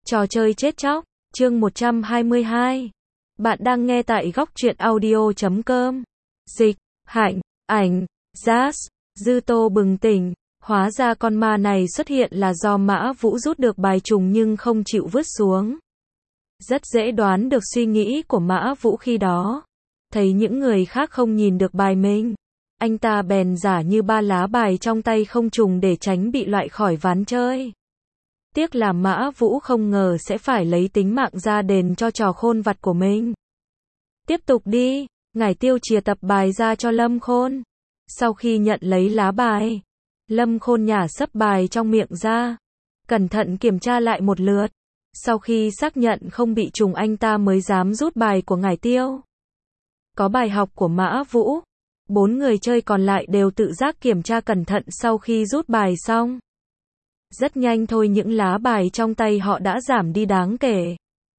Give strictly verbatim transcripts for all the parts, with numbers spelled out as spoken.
Trò chơi chết chóc, chương một trăm hai mươi hai. Bạn đang nghe tại góc truyện audio chấm com. Dịch, Hạnh, ảnh, Jazz, Dư Tô bừng tỉnh. Hóa ra con ma này xuất hiện là do Mã Vũ rút được bài trùng nhưng không chịu vứt xuống. Rất dễ đoán được suy nghĩ của Mã Vũ khi đó. Thấy những người khác không nhìn được bài mình, anh ta bèn giả như ba lá bài trong tay không trùng để tránh bị loại khỏi ván chơi. Tiếc là Mã Vũ không ngờ sẽ phải lấy tính mạng ra đền cho trò khôn vặt của mình. Tiếp tục đi, Ngải Tiêu chìa tập bài ra cho Lâm Khôn. Sau khi nhận lấy lá bài, Lâm Khôn nhả sấp bài trong miệng ra, cẩn thận kiểm tra lại một lượt. Sau khi xác nhận không bị trùng anh ta mới dám rút bài của Ngải Tiêu. Có bài học của Mã Vũ, bốn người chơi còn lại đều tự giác kiểm tra cẩn thận sau khi rút bài xong. Rất nhanh thôi những lá bài trong tay họ đã giảm đi đáng kể.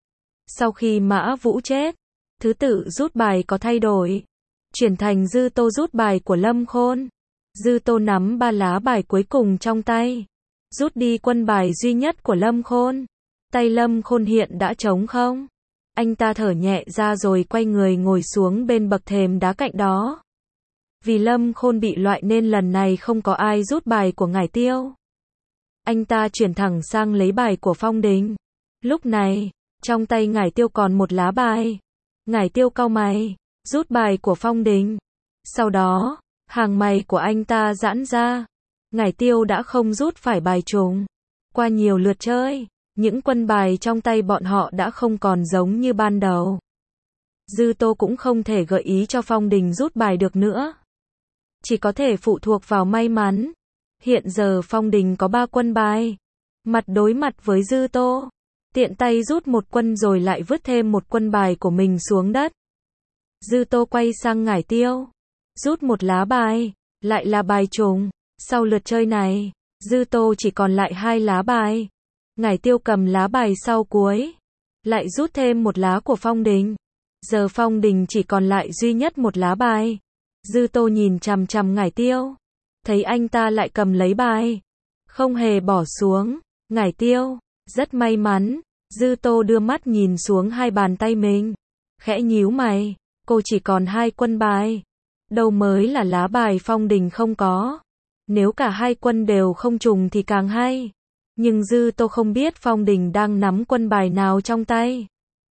Sau khi Mã Vũ chết, thứ tự rút bài có thay đổi, chuyển thành Dư Tô rút bài của Lâm Khôn. Dư Tô nắm ba lá bài cuối cùng trong tay, rút đi quân bài duy nhất của Lâm Khôn. Tay Lâm Khôn hiện đã trống không. Anh ta thở nhẹ ra rồi quay người ngồi xuống bên bậc thềm đá cạnh đó. Vì Lâm Khôn bị loại nên lần này không có ai rút bài của Ngải Tiêu. Anh ta chuyển thẳng sang lấy bài của Phong Đình. Lúc này, trong tay Ngải Tiêu còn một lá bài. Ngải Tiêu cau mày, rút bài của Phong Đình. Sau đó, hàng mày của anh ta giãn ra. Ngải Tiêu đã không rút phải bài trùng. Qua nhiều lượt chơi, những quân bài trong tay bọn họ đã không còn giống như ban đầu. Dư Tô cũng không thể gợi ý cho Phong Đình rút bài được nữa. Chỉ có thể phụ thuộc vào may mắn. Hiện giờ Phong Đình có ba quân bài. Mặt đối mặt với Dư Tô, tiện tay rút một quân rồi lại vứt thêm một quân bài của mình xuống đất. Dư Tô quay sang Ngải Tiêu, rút một lá bài, lại là bài trùng. Sau lượt chơi này, Dư Tô chỉ còn lại hai lá bài. Ngải Tiêu cầm lá bài sau cuối, lại rút thêm một lá của Phong Đình. Giờ Phong Đình chỉ còn lại duy nhất một lá bài. Dư Tô nhìn chằm chằm Ngải Tiêu, thấy anh ta lại cầm lấy bài, không hề bỏ xuống. Ngải Tiêu, rất may mắn. Dư Tô đưa mắt nhìn xuống hai bàn tay mình, khẽ nhíu mày, cô chỉ còn hai quân bài. Đâu mới là lá bài Phong Đình không có. Nếu cả hai quân đều không trùng thì càng hay. Nhưng Dư Tô không biết Phong Đình đang nắm quân bài nào trong tay.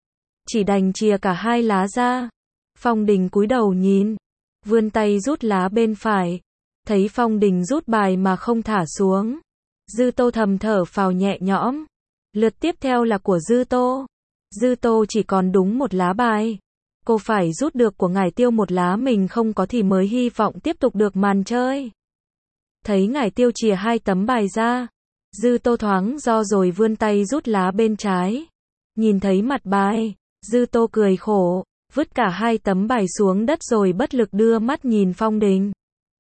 Chỉ đành chìa cả hai lá ra. Phong Đình cúi đầu nhìn, vươn tay rút lá bên phải. Thấy Phong Đình rút bài mà không thả xuống, Dư Tô thầm thở phào nhẹ nhõm. Lượt tiếp theo là của Dư Tô. Dư Tô chỉ còn đúng một lá bài. Cô phải rút được của Ngải Tiêu một lá mình không có thì mới hy vọng tiếp tục được màn chơi. Thấy Ngải Tiêu chìa hai tấm bài ra, Dư Tô thoáng do rồi vươn tay rút lá bên trái. Nhìn thấy mặt bài, Dư Tô cười khổ, vứt cả hai tấm bài xuống đất rồi bất lực đưa mắt nhìn Phong Đình.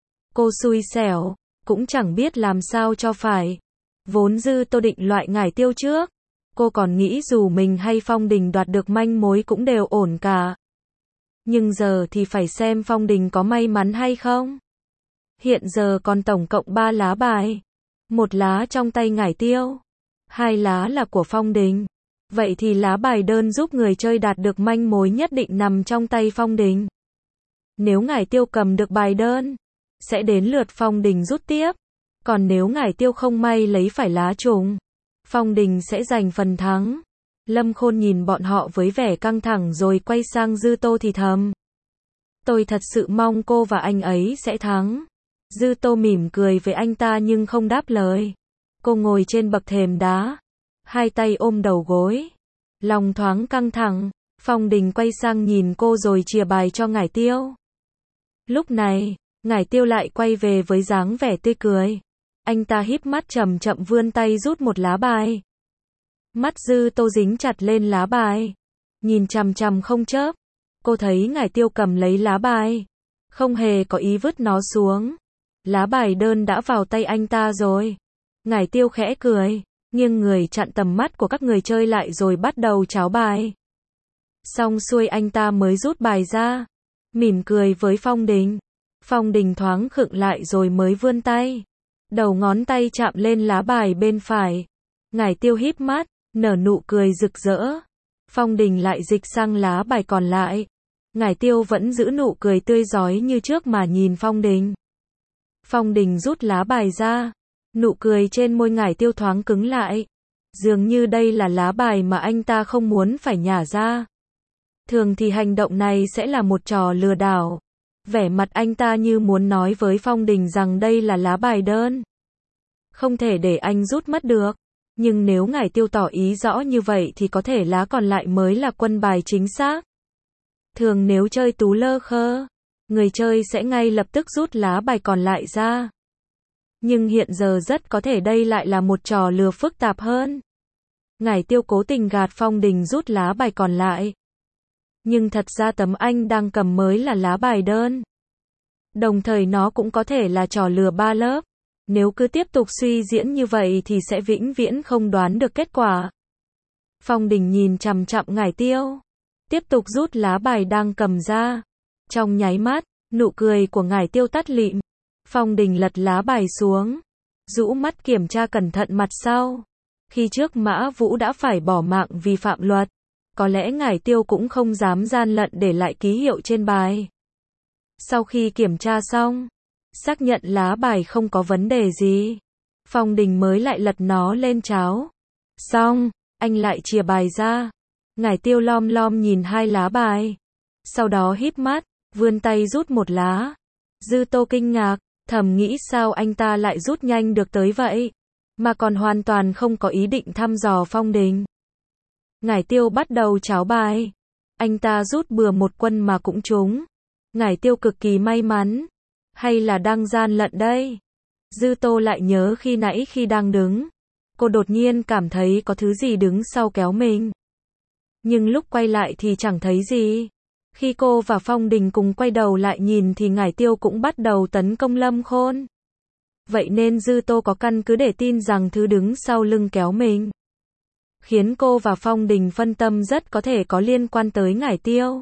Cô xui xẻo, cũng chẳng biết làm sao cho phải. Vốn Dư Tô định loại Ngải Tiêu trước. Cô còn nghĩ dù mình hay Phong Đình đoạt được manh mối cũng đều ổn cả. Nhưng giờ thì phải xem Phong Đình có may mắn hay không. Hiện giờ còn tổng cộng ba lá bài. Một lá trong tay Ngải Tiêu, hai lá là của Phong Đình. Vậy thì lá bài đơn giúp người chơi đạt được manh mối nhất định nằm trong tay Phong Đình. Nếu Ngải Tiêu cầm được bài đơn, sẽ đến lượt Phong Đình rút tiếp. Còn nếu Ngải Tiêu không may lấy phải lá trùng, Phong Đình sẽ giành phần thắng. Lâm Khôn nhìn bọn họ với vẻ căng thẳng rồi quay sang Dư Tô thì thầm. Tôi thật sự mong cô và anh ấy sẽ thắng. Dư Tô mỉm cười với anh ta nhưng không đáp lời. Cô ngồi trên bậc thềm đá, hai tay ôm đầu gối, lòng thoáng căng thẳng. Phong Đình quay sang nhìn cô rồi chìa bài cho Ngải Tiêu. Lúc này, Ngải Tiêu lại quay về với dáng vẻ tươi cười. Anh ta híp mắt chậm chậm vươn tay rút một lá bài. Mắt Dư Tô dính chặt lên lá bài, nhìn chằm chằm không chớp. Cô thấy Ngải Tiêu cầm lấy lá bài, không hề có ý vứt nó xuống. Lá bài đơn đã vào tay anh ta rồi. Ngải Tiêu khẽ cười, nghiêng người chặn tầm mắt của các người chơi lại rồi bắt đầu tráo bài. Xong xuôi anh ta mới rút bài ra, mỉm cười với Phong Đình. Phong Đình thoáng khựng lại rồi mới vươn tay. Đầu ngón tay chạm lên lá bài bên phải. Ngải Tiêu híp mắt, nở nụ cười rực rỡ. Phong Đình lại dịch sang lá bài còn lại. Ngải Tiêu vẫn giữ nụ cười tươi rói như trước mà nhìn Phong Đình. Phong Đình rút lá bài ra. Nụ cười trên môi Ngải Tiêu thoáng cứng lại. Dường như đây là lá bài mà anh ta không muốn phải nhả ra. Thường thì hành động này sẽ là một trò lừa đảo. Vẻ mặt anh ta như muốn nói với Phong Đình rằng đây là lá bài đơn. Không thể để anh rút mất được. Nhưng nếu Ngải Tiêu tỏ ý rõ như vậy thì có thể lá còn lại mới là quân bài chính xác. Thường nếu chơi tú lơ khơ, người chơi sẽ ngay lập tức rút lá bài còn lại ra. Nhưng hiện giờ rất có thể đây lại là một trò lừa phức tạp hơn. Ngải Tiêu cố tình gạt Phong Đình rút lá bài còn lại. Nhưng thật ra tấm anh đang cầm mới là lá bài đơn. Đồng thời nó cũng có thể là trò lừa ba lớp. Nếu cứ tiếp tục suy diễn như vậy thì sẽ vĩnh viễn không đoán được kết quả. Phong Đình nhìn chằm chằm Ngải Tiêu. Tiếp tục rút lá bài đang cầm ra. Trong nháy mắt, nụ cười của Ngải Tiêu tắt lịm. Phong Đình lật lá bài xuống. Rũ mắt kiểm tra cẩn thận mặt sau. Khi trước Mã Vũ đã phải bỏ mạng vì phạm luật. Có lẽ Ngải Tiêu cũng không dám gian lận để lại ký hiệu trên bài. Sau khi kiểm tra xong, xác nhận lá bài không có vấn đề gì, Phong Đình mới lại lật nó lên cháo. Xong, anh lại chìa bài ra. Ngải Tiêu lom lom nhìn hai lá bài. Sau đó híp mắt, vươn tay rút một lá. Dư Tô kinh ngạc, thầm nghĩ sao anh ta lại rút nhanh được tới vậy, mà còn hoàn toàn không có ý định thăm dò Phong Đình. Ngải Tiêu bắt đầu cháo bài. Anh ta rút bừa một quân mà cũng trúng. Ngải Tiêu cực kỳ may mắn. Hay là đang gian lận đây? Dư Tô lại nhớ khi nãy khi đang đứng, cô đột nhiên cảm thấy có thứ gì đứng sau kéo mình. Nhưng lúc quay lại thì chẳng thấy gì. Khi cô và Phong Đình cùng quay đầu lại nhìn thì Ngải Tiêu cũng bắt đầu tấn công Lâm Khôn. Vậy nên Dư Tô có căn cứ để tin rằng thứ đứng sau lưng kéo mình, khiến cô và Phong Đình phân tâm rất có thể có liên quan tới Ngải Tiêu.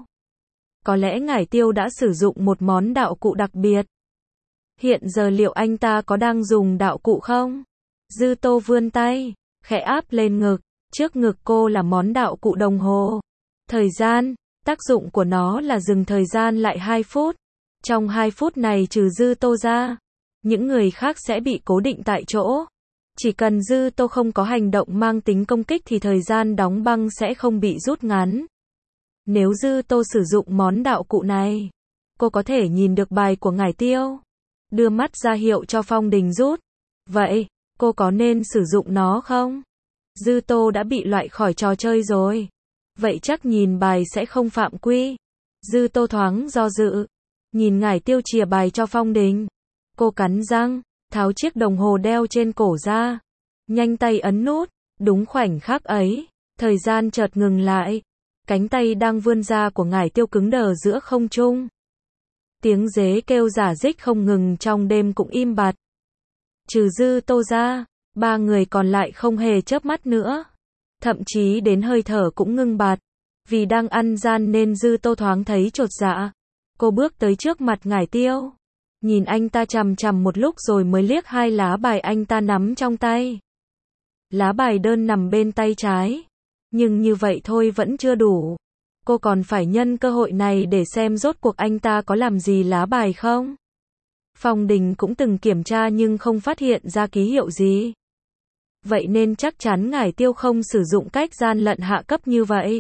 Có lẽ Ngải Tiêu đã sử dụng một món đạo cụ đặc biệt. Hiện giờ liệu anh ta có đang dùng đạo cụ không? Dư Tô vươn tay, khẽ áp lên ngực. Trước ngực cô là món đạo cụ đồng hồ thời gian. Tác dụng của nó là dừng thời gian lại hai phút. Trong hai phút này trừ Dư Tô ra, những người khác sẽ bị cố định tại chỗ. Chỉ cần Dư Tô không có hành động mang tính công kích thì thời gian đóng băng sẽ không bị rút ngắn. Nếu Dư Tô sử dụng món đạo cụ này, cô có thể nhìn được bài của Ngải Tiêu, đưa mắt ra hiệu cho Phong Đình rút. Vậy, cô có nên sử dụng nó không? Dư Tô đã bị loại khỏi trò chơi rồi. Vậy chắc nhìn bài sẽ không phạm quy. Dư Tô thoáng do dự, nhìn Ngải Tiêu chìa bài cho Phong Đình. Cô cắn răng, tháo chiếc đồng hồ đeo trên cổ ra, nhanh tay ấn nút. Đúng khoảnh khắc ấy, thời gian chợt ngừng lại. Cánh tay đang vươn ra của Ngải Tiêu cứng đờ giữa không trung. Tiếng dế kêu rả rích không ngừng trong đêm cũng im bặt. Trừ Dư Tô ra, ba người còn lại không hề chớp mắt nữa. Thậm chí đến hơi thở cũng ngưng bặt. Vì đang ăn gian nên Dư Tô thoáng thấy chột dạ. Cô bước tới trước mặt Ngải Tiêu, nhìn anh ta chằm chằm một lúc rồi mới liếc hai lá bài anh ta nắm trong tay. Lá bài đơn nằm bên tay trái. Nhưng như vậy thôi vẫn chưa đủ. Cô còn phải nhân cơ hội này để xem rốt cuộc anh ta có làm gì lá bài không. Phong Đình cũng từng kiểm tra nhưng không phát hiện ra ký hiệu gì. Vậy nên chắc chắn Ngải Tiêu không sử dụng cách gian lận hạ cấp như vậy.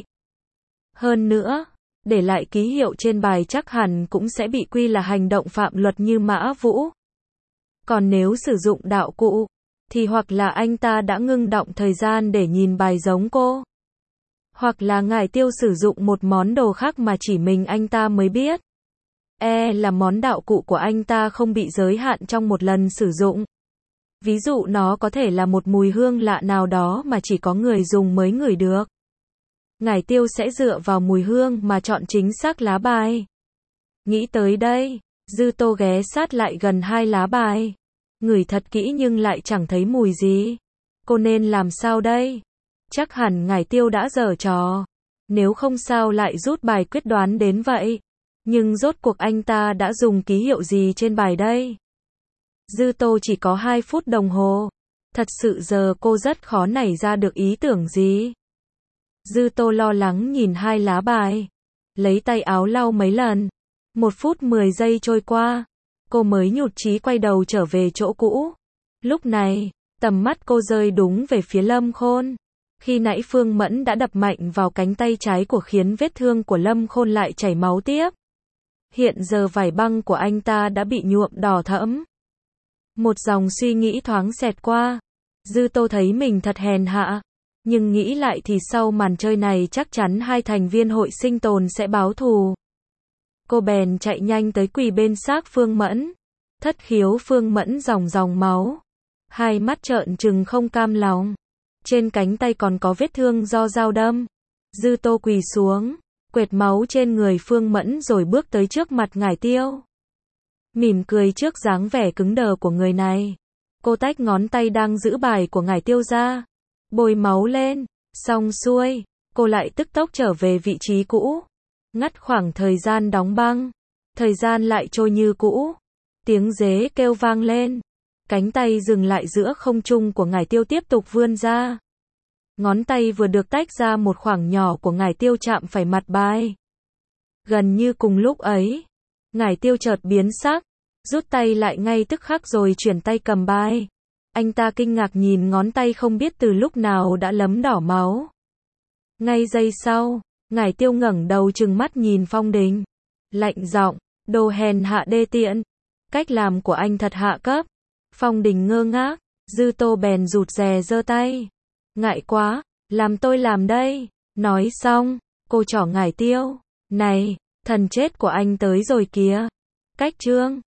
Hơn nữa, để lại ký hiệu trên bài chắc hẳn cũng sẽ bị quy là hành động phạm luật như Mã Vũ. Còn nếu sử dụng đạo cụ, thì hoặc là anh ta đã ngưng đọng thời gian để nhìn bài giống cô, hoặc là Ngải Tiêu sử dụng một món đồ khác mà chỉ mình anh ta mới biết. E là món đạo cụ của anh ta không bị giới hạn trong một lần sử dụng. Ví dụ nó có thể là một mùi hương lạ nào đó mà chỉ có người dùng mới ngửi được. Ngải Tiêu sẽ dựa vào mùi hương mà chọn chính xác lá bài. Nghĩ tới đây, Dư Tô ghé sát lại gần hai lá bài. Ngửi thật kỹ nhưng lại chẳng thấy mùi gì. Cô nên làm sao đây? Chắc hẳn Ngải Tiêu đã giở trò. Nếu không sao lại rút bài quyết đoán đến vậy. Nhưng rốt cuộc anh ta đã dùng ký hiệu gì trên bài đây? Dư Tô chỉ có hai phút đồng hồ. Thật sự giờ cô rất khó nảy ra được ý tưởng gì. Dư Tô lo lắng nhìn hai lá bài. Lấy tay áo lau mấy lần. Một phút mười giây trôi qua. Cô mới nhụt chí quay đầu trở về chỗ cũ. Lúc này, tầm mắt cô rơi đúng về phía Lâm Khôn. Khi nãy Phương Mẫn đã đập mạnh vào cánh tay trái của khiến vết thương của Lâm Khôn lại chảy máu tiếp. Hiện giờ vải băng của anh ta đã bị nhuộm đỏ thẫm. Một dòng suy nghĩ thoáng xẹt qua. Dư Tô thấy mình thật hèn hạ. Nhưng nghĩ lại thì sau màn chơi này chắc chắn hai thành viên hội sinh tồn sẽ báo thù. Cô bèn chạy nhanh tới quỳ bên xác Phương Mẫn. Thất khiếu Phương Mẫn ròng ròng máu. Hai mắt trợn trừng không cam lòng. Trên cánh tay còn có vết thương do dao đâm. Dư Tô quỳ xuống, quệt máu trên người Phương Mẫn rồi bước tới trước mặt Ngải Tiêu. Mỉm cười trước dáng vẻ cứng đờ của người này. Cô tách ngón tay đang giữ bài của Ngải Tiêu ra. Bôi máu lên, xong xuôi, cô lại tức tốc trở về vị trí cũ. Ngắt khoảng thời gian đóng băng. Thời gian lại trôi như cũ. Tiếng dế kêu vang lên. Cánh tay dừng lại giữa không trung của Ngải Tiêu tiếp tục vươn ra. Ngón tay vừa được tách ra một khoảng nhỏ của Ngải Tiêu chạm phải mặt bài. Gần như cùng lúc ấy, Ngải Tiêu chợt biến sắc, rút tay lại ngay tức khắc rồi chuyển tay cầm bài. Anh ta kinh ngạc nhìn ngón tay không biết từ lúc nào đã lấm đỏ máu. Ngay giây sau, Ngải Tiêu ngẩng đầu trừng mắt nhìn Phong Đình. Lạnh giọng, đồ hèn hạ đê tiện. Cách làm của anh thật hạ cấp. Phong Đình ngơ ngác, Dư Tô bèn rụt rè giơ tay. Ngại quá, làm tôi làm đây. Nói xong, cô trỏ Ngải Tiêu. Này, thần chết của anh tới rồi kìa. Cách trương.